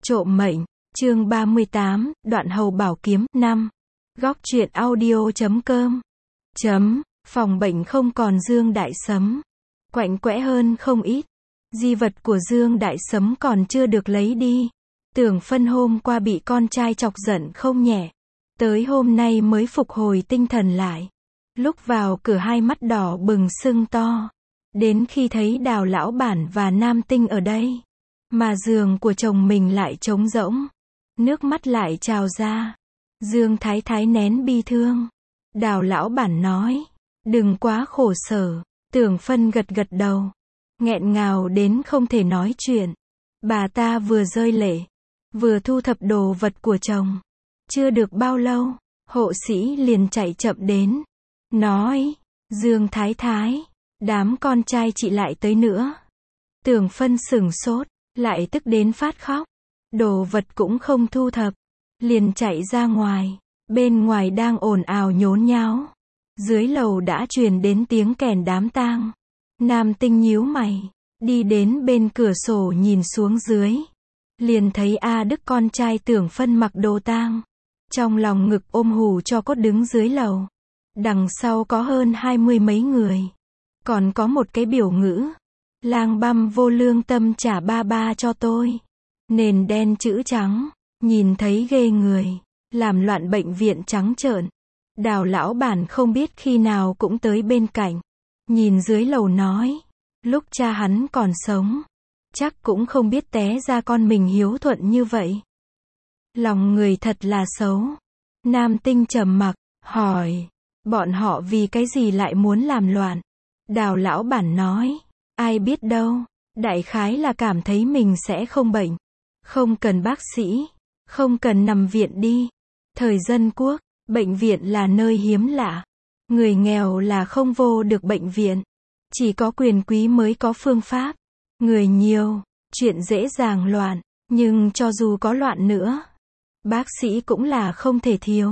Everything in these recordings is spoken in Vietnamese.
Trộm mệnh, chương 38, đoạn hầu bảo kiếm, 5. Góc truyện audio.com. Phòng bệnh không còn Dương Đại Sấm. Quạnh quẽ hơn không ít. Di vật của Dương Đại Sấm còn chưa được lấy đi. Tưởng Phân hôm qua bị con trai chọc giận không nhẹ. Tới hôm nay mới phục hồi tinh thần lại. Lúc vào cửa hai mắt đỏ bừng sưng to. Đến khi thấy Đào lão bản và Nam Tinh ở đây. Mà giường của chồng mình lại trống rỗng. Nước mắt lại trào ra. Dương Thái Thái nén bi thương. Đào lão bản nói. Đừng quá khổ sở. Tưởng Phân gật gật đầu. Nghẹn ngào đến không thể nói chuyện. Bà ta vừa rơi lệ. Vừa thu thập đồ vật của chồng. Chưa được bao lâu. Hộ sĩ liền chạy chậm đến. Nói. Dương Thái Thái. Đám con trai chị lại tới nữa. Tưởng Phân sửng sốt. Lại tức đến phát khóc. Đồ vật cũng không thu thập. Liền chạy ra ngoài. Bên ngoài đang ồn ào nhốn nháo. Dưới lầu đã truyền đến tiếng kèn đám tang. Nam Tinh nhíu mày. Đi đến bên cửa sổ nhìn xuống dưới. Liền thấy A Đức con trai Tưởng Phân mặc đồ tang. Trong lòng ngực ôm hù cho cốt đứng dưới lầu. Đằng sau có hơn 20 mấy người. Còn có một cái biểu ngữ. Lang băm vô lương tâm trả ba ba cho tôi. Nền đen chữ trắng. Nhìn thấy ghê người. Làm loạn bệnh viện trắng trợn. Đào lão bản không biết khi nào cũng tới bên cạnh. Nhìn dưới lầu nói. Lúc cha hắn còn sống. Chắc cũng không biết té ra con mình hiếu thuận như vậy. Lòng người thật là xấu. Nam Tinh trầm mặc. Hỏi. Bọn họ vì cái gì lại muốn làm loạn? Đào lão bản nói. Ai biết đâu. Đại khái là cảm thấy mình sẽ không bệnh. Không cần bác sĩ. Không cần nằm viện đi. Thời dân quốc. Bệnh viện là nơi hiếm lạ. Người nghèo là không vô được bệnh viện. Chỉ có quyền quý mới có phương pháp. Người nhiều. Chuyện dễ dàng loạn. Nhưng cho dù có loạn nữa. Bác sĩ cũng là không thể thiếu.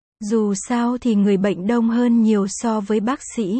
Dù sao thì người bệnh đông hơn nhiều so với bác sĩ.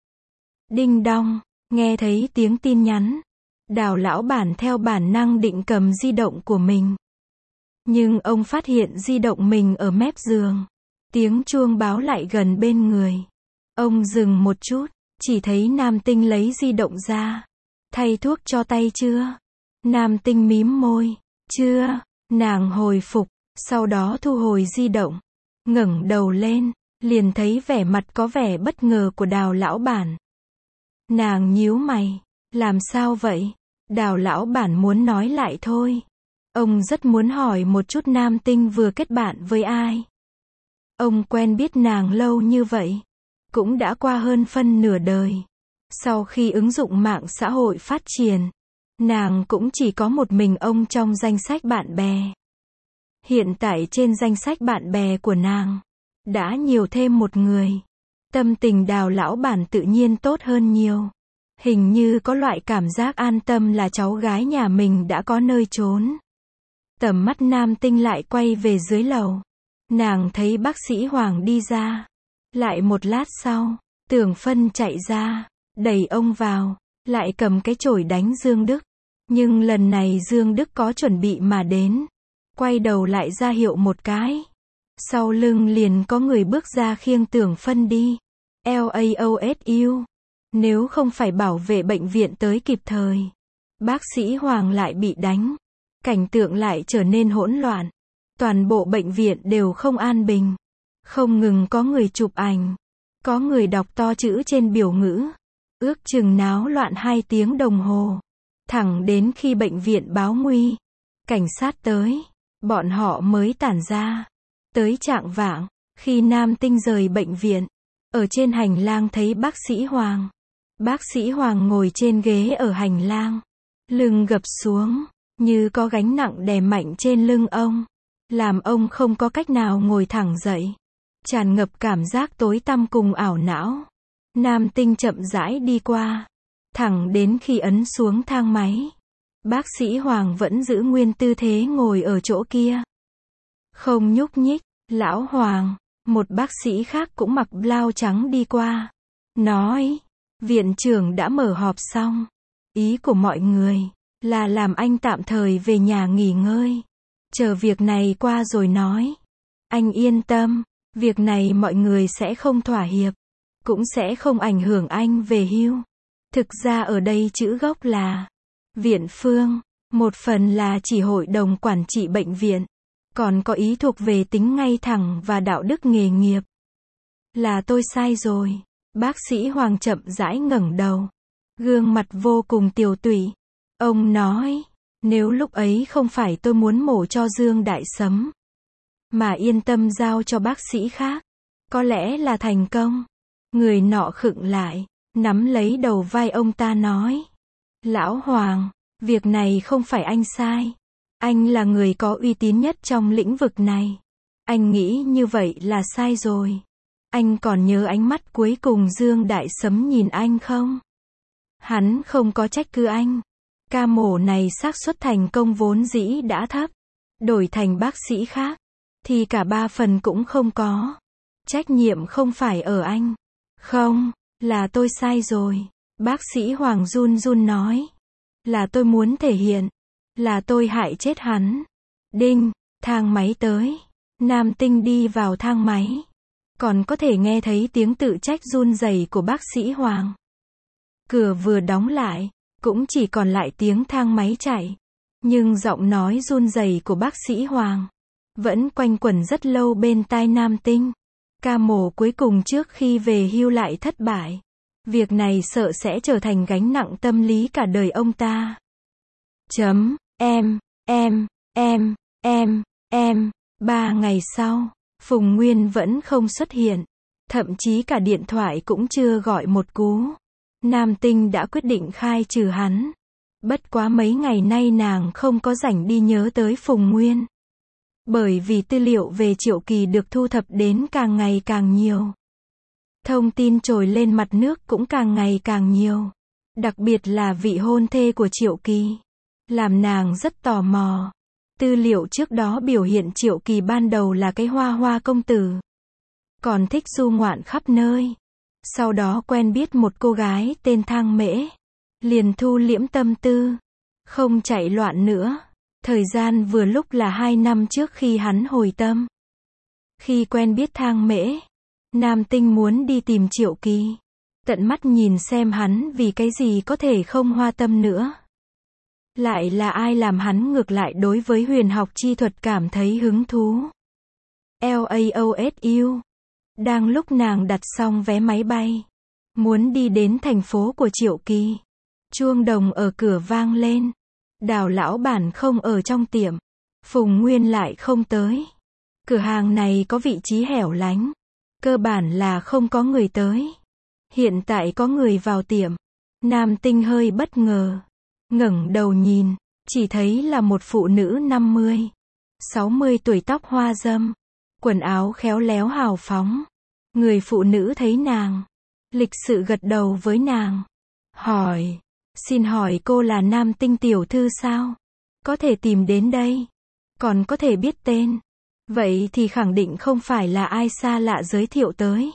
Đinh đong. Nghe thấy tiếng tin nhắn. Đào lão bản theo bản năng định cầm di động của mình. Nhưng ông phát hiện di động mình ở mép giường. Tiếng chuông báo lại gần bên người. Ông dừng một chút. Chỉ thấy Nam Tinh lấy di động ra. Thay thuốc cho tay chưa? Nam Tinh mím môi. Chưa. Nàng hồi phục. Sau đó thu hồi di động. Ngẩng đầu lên. Liền thấy vẻ mặt có vẻ bất ngờ của Đào lão bản. Nàng nhíu mày. Làm sao vậy? Đào lão bản muốn nói lại thôi. Ông rất muốn hỏi một chút Nam Tinh vừa kết bạn với ai. Ông quen biết nàng lâu như vậy. Cũng đã qua hơn phân nửa đời. Sau khi ứng dụng mạng xã hội phát triển. Nàng cũng chỉ có một mình ông trong danh sách bạn bè. Hiện tại trên danh sách bạn bè của nàng. Đã nhiều thêm một người. Tâm tình Đào lão bản tự nhiên tốt hơn nhiều. Hình như có loại cảm giác an tâm là cháu gái nhà mình đã có nơi trốn. Tầm mắt Nam Tinh lại quay về dưới lầu. Nàng thấy bác sĩ Hoàng đi ra. Lại một lát sau, Tưởng Phân chạy ra, đẩy ông vào, lại cầm cái chổi đánh Dương Đức. Nhưng lần này Dương Đức có chuẩn bị mà đến. Quay đầu lại ra hiệu một cái. Sau lưng liền có người bước ra khiêng Tưởng Phân đi. LAOSU. Nếu không phải bảo vệ bệnh viện tới kịp thời. Bác sĩ Hoàng lại bị đánh. Cảnh tượng lại trở nên hỗn loạn. Toàn bộ bệnh viện đều không an bình. Không ngừng có người chụp ảnh. Có người đọc to chữ trên biểu ngữ. Ước chừng náo loạn 2 tiếng đồng hồ. Thẳng đến khi bệnh viện báo nguy. Cảnh sát tới. Bọn họ mới tản ra. Tới chạng vạng. Khi Nam Tinh rời bệnh viện. Ở trên hành lang thấy bác sĩ Hoàng. Bác sĩ Hoàng ngồi trên ghế ở hành lang. Lưng gập xuống. Như có gánh nặng đè mạnh trên lưng ông. Làm ông không có cách nào ngồi thẳng dậy. Tràn ngập cảm giác tối tăm cùng ảo não. Nam Tinh chậm rãi đi qua. Thẳng đến khi ấn xuống thang máy. Bác sĩ Hoàng vẫn giữ nguyên tư thế ngồi ở chỗ kia. Không nhúc nhích. Lão Hoàng. Một bác sĩ khác cũng mặc blau trắng đi qua. Nói. Viện trưởng đã mở họp xong. Ý của mọi người. Là làm anh tạm thời về nhà nghỉ ngơi. chờ việc này qua rồi nói. Anh yên tâm, việc này mọi người sẽ không thỏa hiệp, cũng sẽ không ảnh hưởng anh về hưu. Thực ra ở đây chữ gốc là Viện Phương, một phần là chỉ hội đồng quản trị bệnh viện, còn có ý thuộc về tính ngay thẳng và đạo đức nghề nghiệp. Là tôi sai rồi. Bác sĩ Hoàng chậm rãi ngẩng đầu, gương mặt vô cùng tiều tụy. Ông nói, nếu lúc ấy không phải tôi muốn mổ cho Dương Đại Sấm, mà yên tâm giao cho bác sĩ khác, có lẽ là thành công. Người nọ khựng lại, nắm lấy đầu vai ông ta nói, Lão Hoàng, việc này không phải anh sai. Anh là người có uy tín nhất trong lĩnh vực này. Anh nghĩ như vậy là sai rồi. Anh còn nhớ ánh mắt cuối cùng Dương Đại Sấm nhìn anh không? Hắn không có trách cứ anh. Ca mổ này xác suất thành công vốn dĩ đã thấp. Đổi thành bác sĩ khác, thì cả 3 phần cũng không có. Trách nhiệm không phải ở anh. Không, là tôi sai rồi. Bác sĩ Hoàng run run nói. Là tôi muốn thể hiện. Là tôi hại chết hắn. Đinh, thang máy tới. Nam Tinh đi vào thang máy. Còn có thể nghe thấy tiếng tự trách run rẩy của bác sĩ Hoàng. Cửa vừa đóng lại, cũng chỉ còn lại tiếng thang máy chạy. Nhưng giọng nói run rẩy của bác sĩ Hoàng vẫn quanh quẩn rất lâu bên tai Nam Tinh. Ca mổ cuối cùng trước khi về hưu lại thất bại. Việc này sợ sẽ trở thành gánh nặng tâm lý cả đời ông ta. Em. 3 ngày sau, Phùng Nguyên vẫn không xuất hiện. Thậm chí cả điện thoại cũng chưa gọi một cú. Nam Tinh đã quyết định khai trừ hắn. Bất quá mấy ngày nay nàng không có rảnh đi nhớ tới Phùng Nguyên. Bởi vì tư liệu về Triệu Kỳ được thu thập đến càng ngày càng nhiều. Thông tin trồi lên mặt nước cũng càng ngày càng nhiều. Đặc biệt là vị hôn thê của Triệu Kỳ. Làm nàng rất tò mò. Tư liệu trước đó biểu hiện Triệu Kỳ ban đầu là cái hoa hoa công tử. Còn thích du ngoạn khắp nơi. Sau đó quen biết một cô gái tên Thang Mễ. Liền thu liễm tâm tư. Không chạy loạn nữa. Thời gian vừa lúc là 2 năm trước khi hắn hồi tâm. Khi quen biết Thang Mễ, Nam Tinh muốn đi tìm Triệu Kỳ. Tận mắt nhìn xem hắn vì cái gì có thể không hoa tâm nữa. Lại là ai làm hắn ngược lại đối với huyền học chi thuật cảm thấy hứng thú. LAOSU. Đang lúc nàng đặt xong vé máy bay, muốn đi đến thành phố của Triệu Kỳ, chuông đồng ở cửa vang lên. Đào lão bản không ở trong tiệm. Phùng Nguyên lại không tới. Cửa hàng này có vị trí hẻo lánh. Cơ bản là không có người tới. Hiện tại có người vào tiệm. Nam Tinh hơi bất ngờ. Ngẩng đầu nhìn, chỉ thấy là một phụ nữ 50, 60 tuổi, tóc hoa râm, quần áo khéo léo hào phóng. Người phụ nữ thấy nàng, lịch sự gật đầu với nàng. Hỏi, xin hỏi cô là Nam Tinh tiểu thư sao? Có thể tìm đến đây, còn có thể biết tên. Vậy thì khẳng định không phải là ai xa lạ giới thiệu tới.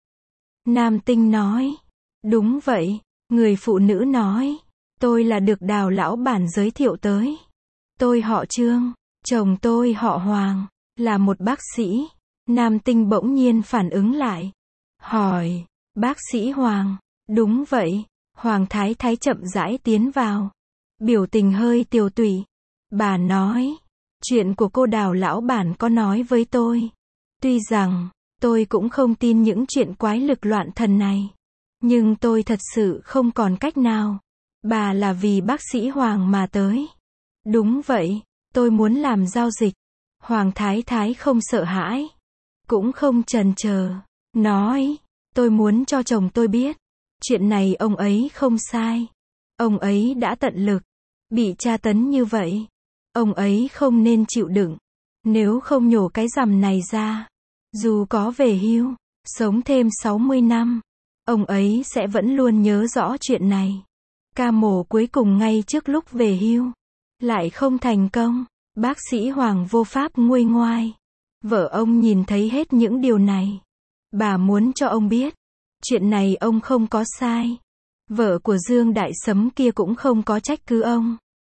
Nam Tinh nói, đúng vậy. Người phụ nữ nói, tôi là được Đào lão bản giới thiệu tới. Tôi họ Trương, chồng tôi họ Hoàng, là một bác sĩ. Nam Tinh bỗng nhiên phản ứng lại. Hỏi, bác sĩ Hoàng? Đúng vậy. Hoàng Thái Thái chậm rãi tiến vào. Biểu tình hơi tiều tụy. Bà nói, chuyện của cô Đào lão bản có nói với tôi. Tuy rằng, tôi cũng không tin những chuyện quái lực loạn thần này. Nhưng tôi thật sự không còn cách nào. Bà là vì bác sĩ Hoàng mà tới. Đúng vậy, tôi muốn làm giao dịch. Hoàng Thái Thái không sợ hãi, cũng không chần chờ, nói, tôi muốn cho chồng tôi biết. Chuyện này ông ấy không sai. Ông ấy đã tận lực. Bị tra tấn như vậy, ông ấy không nên chịu đựng. Nếu không nhổ cái rằm này ra, dù có về hưu, sống thêm 60 năm, ông ấy sẽ vẫn luôn nhớ rõ chuyện này. Ca mổ cuối cùng ngay trước lúc về hưu, lại không thành công. Bác sĩ Hoàng vô pháp nguôi ngoai. Vợ ông nhìn thấy hết những điều này. Bà muốn cho ông biết, chuyện này ông không có sai. Vợ của Dương Đại Sấm kia cũng không có trách cứ ông.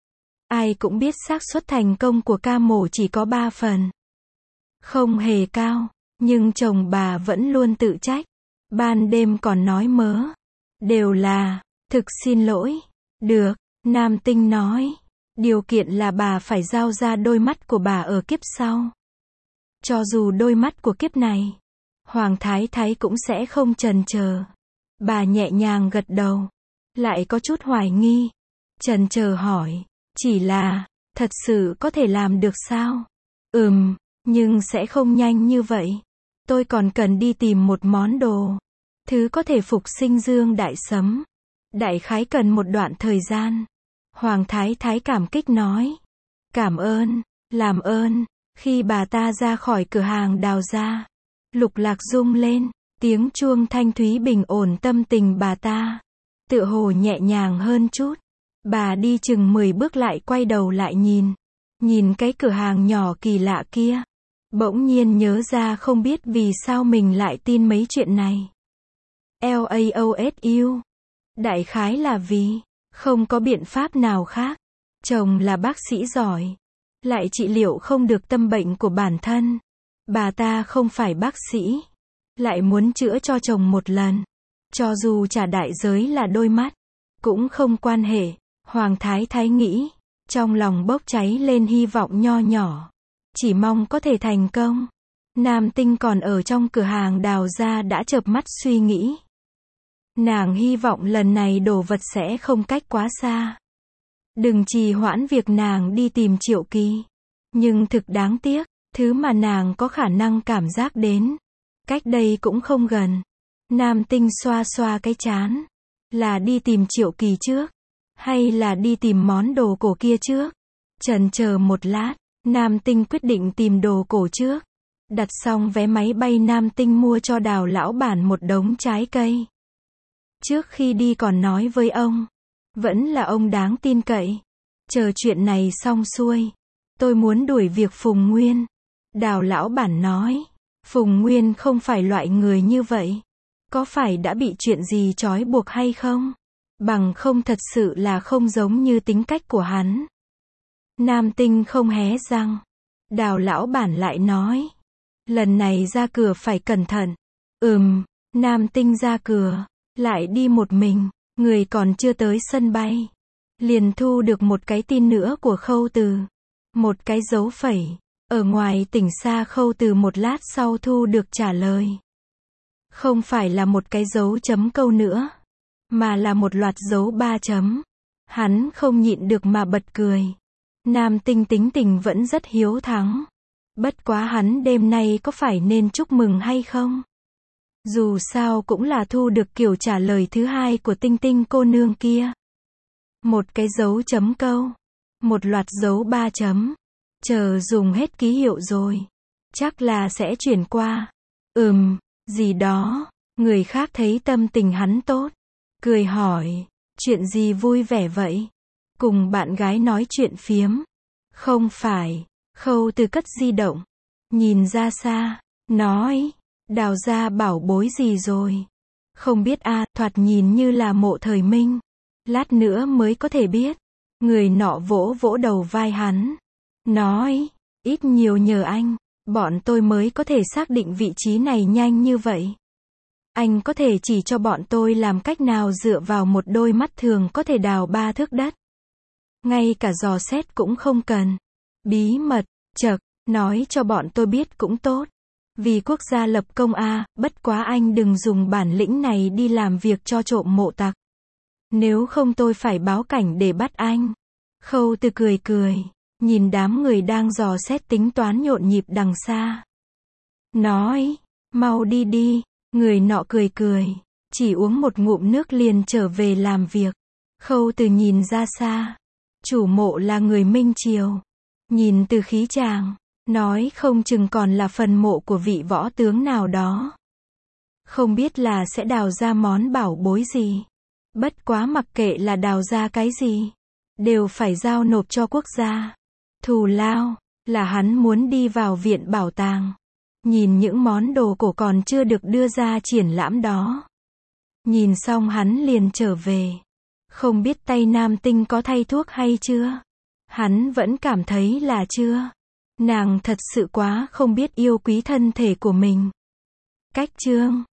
Ai cũng biết xác suất thành công của ca mổ chỉ có 3 phần. Không hề cao, nhưng chồng bà vẫn luôn tự trách. Ban đêm còn nói mớ. Đều là, thực xin lỗi. Được, nam tinh nói. Điều kiện là bà phải giao ra đôi mắt của bà ở kiếp sau. Cho dù đôi mắt của kiếp này, Hoàng Thái Thái cũng sẽ không chần chờ. Bà nhẹ nhàng gật đầu. Lại có chút hoài nghi. Chần chờ hỏi. Chỉ là, thật sự có thể làm được sao? Nhưng sẽ không nhanh như vậy. Tôi còn cần đi tìm một món đồ. Thứ có thể phục sinh Dương Đại Sấm. Đại khái cần một đoạn thời gian. Hoàng Thái Thái cảm kích nói. Cảm ơn, làm ơn. Khi bà ta ra khỏi cửa hàng Đào gia, lục lạc rung lên. Tiếng chuông thanh thúy bình ổn tâm tình bà ta. Tựa hồ nhẹ nhàng hơn chút. Bà đi chừng 10 bước lại quay đầu lại nhìn. Nhìn cái cửa hàng nhỏ kỳ lạ kia. Bỗng nhiên nhớ ra không biết vì sao mình lại tin mấy chuyện này. LAOSU. Đại khái là vì không có biện pháp nào khác. Chồng là bác sĩ giỏi, lại trị liệu không được tâm bệnh của bản thân. Bà ta không phải bác sĩ, lại muốn chữa cho chồng một lần. Cho dù trả đại giới là đôi mắt, cũng không quan hệ. Hoàng Thái Thái nghĩ, trong lòng bốc cháy lên hy vọng nho nhỏ. Chỉ mong có thể thành công. Nam tinh còn ở trong cửa hàng Đào gia đã chợp mắt suy nghĩ. Nàng hy vọng lần này đồ vật sẽ không cách quá xa. Đừng trì hoãn việc nàng đi tìm Triệu Kỳ. Nhưng thực đáng tiếc, thứ mà nàng có khả năng cảm giác đến, cách đây cũng không gần. Nam tinh xoa xoa cái trán. Là đi tìm Triệu Kỳ trước, hay là đi tìm món đồ cổ kia trước? Chần chờ một lát, Nam tinh quyết định tìm đồ cổ trước. Đặt xong vé máy bay, Nam tinh mua cho Đào lão bản một đống trái cây. Trước khi đi còn nói với ông, vẫn là ông đáng tin cậy. Chờ chuyện này xong xuôi, tôi muốn đuổi việc Phùng Nguyên. Đào lão bản nói, Phùng Nguyên không phải loại người như vậy. Có phải đã bị chuyện gì trói buộc hay không? Bằng không thật sự là không giống như tính cách của hắn. Nam tinh không hé răng. Đào lão bản lại nói, lần này ra cửa phải cẩn thận. Nam tinh ra cửa, lại đi một mình, người còn chưa tới sân bay. Liền thu được một cái tin nữa của Khâu Từ. Một cái dấu phẩy. Ở ngoài tỉnh xa, Khâu Từ một lát sau thu được trả lời. Không phải là một cái dấu chấm câu nữa, mà là một loạt dấu 3 chấm. Hắn không nhịn được mà bật cười. Nam tinh tính tình vẫn rất hiếu thắng. Bất quá hắn đêm nay có phải nên chúc mừng hay không? Dù sao cũng là thu được kiểu trả lời thứ hai của Tinh Tinh cô nương kia. Một cái dấu chấm câu, một loạt dấu 3 chấm. Chờ dùng hết ký hiệu rồi, chắc là sẽ chuyển qua. Gì đó. Người khác thấy tâm tình hắn tốt, cười hỏi, chuyện gì vui vẻ vậy? Cùng bạn gái nói chuyện phiếm. Không phải. Khâu Từ cất di động, nhìn ra xa, nói, Đào gia bảo bối gì rồi? Không biết a, thoạt nhìn như là Mộ Thời Minh. Lát nữa mới có thể biết. Người nọ vỗ vỗ đầu vai hắn, nói, ít nhiều nhờ anh, bọn tôi mới có thể xác định vị trí này nhanh như vậy. Anh có thể chỉ cho bọn tôi làm cách nào dựa vào một đôi mắt thường có thể đào 3 thước đất. Ngay cả dò xét cũng không cần. Bí mật, chậc, nói cho bọn tôi biết cũng tốt. Vì quốc gia lập công a, bất quá anh đừng dùng bản lĩnh này đi làm việc cho trộm mộ tặc. Nếu không tôi phải báo cảnh để bắt anh. Khâu Từ cười cười, nhìn đám người đang dò xét tính toán nhộn nhịp đằng xa. Nói, mau đi đi. Người nọ cười cười, chỉ uống một ngụm nước liền trở về làm việc. Khâu Từ nhìn ra xa. Chủ mộ là người Minh Triều. Nhìn từ khí chàng, nói không chừng còn là phần mộ của vị võ tướng nào đó. Không biết là sẽ đào ra món bảo bối gì. Bất quá mặc kệ là đào ra cái gì, đều phải giao nộp cho quốc gia. Thù lao, là hắn muốn đi vào viện bảo tàng. Nhìn những món đồ cổ còn chưa được đưa ra triển lãm đó. Nhìn xong hắn liền trở về. Không biết tay Nam tinh có thay thuốc hay chưa? Hắn vẫn cảm thấy là chưa. Nàng thật sự quá không biết yêu quý thân thể của mình. Cách chương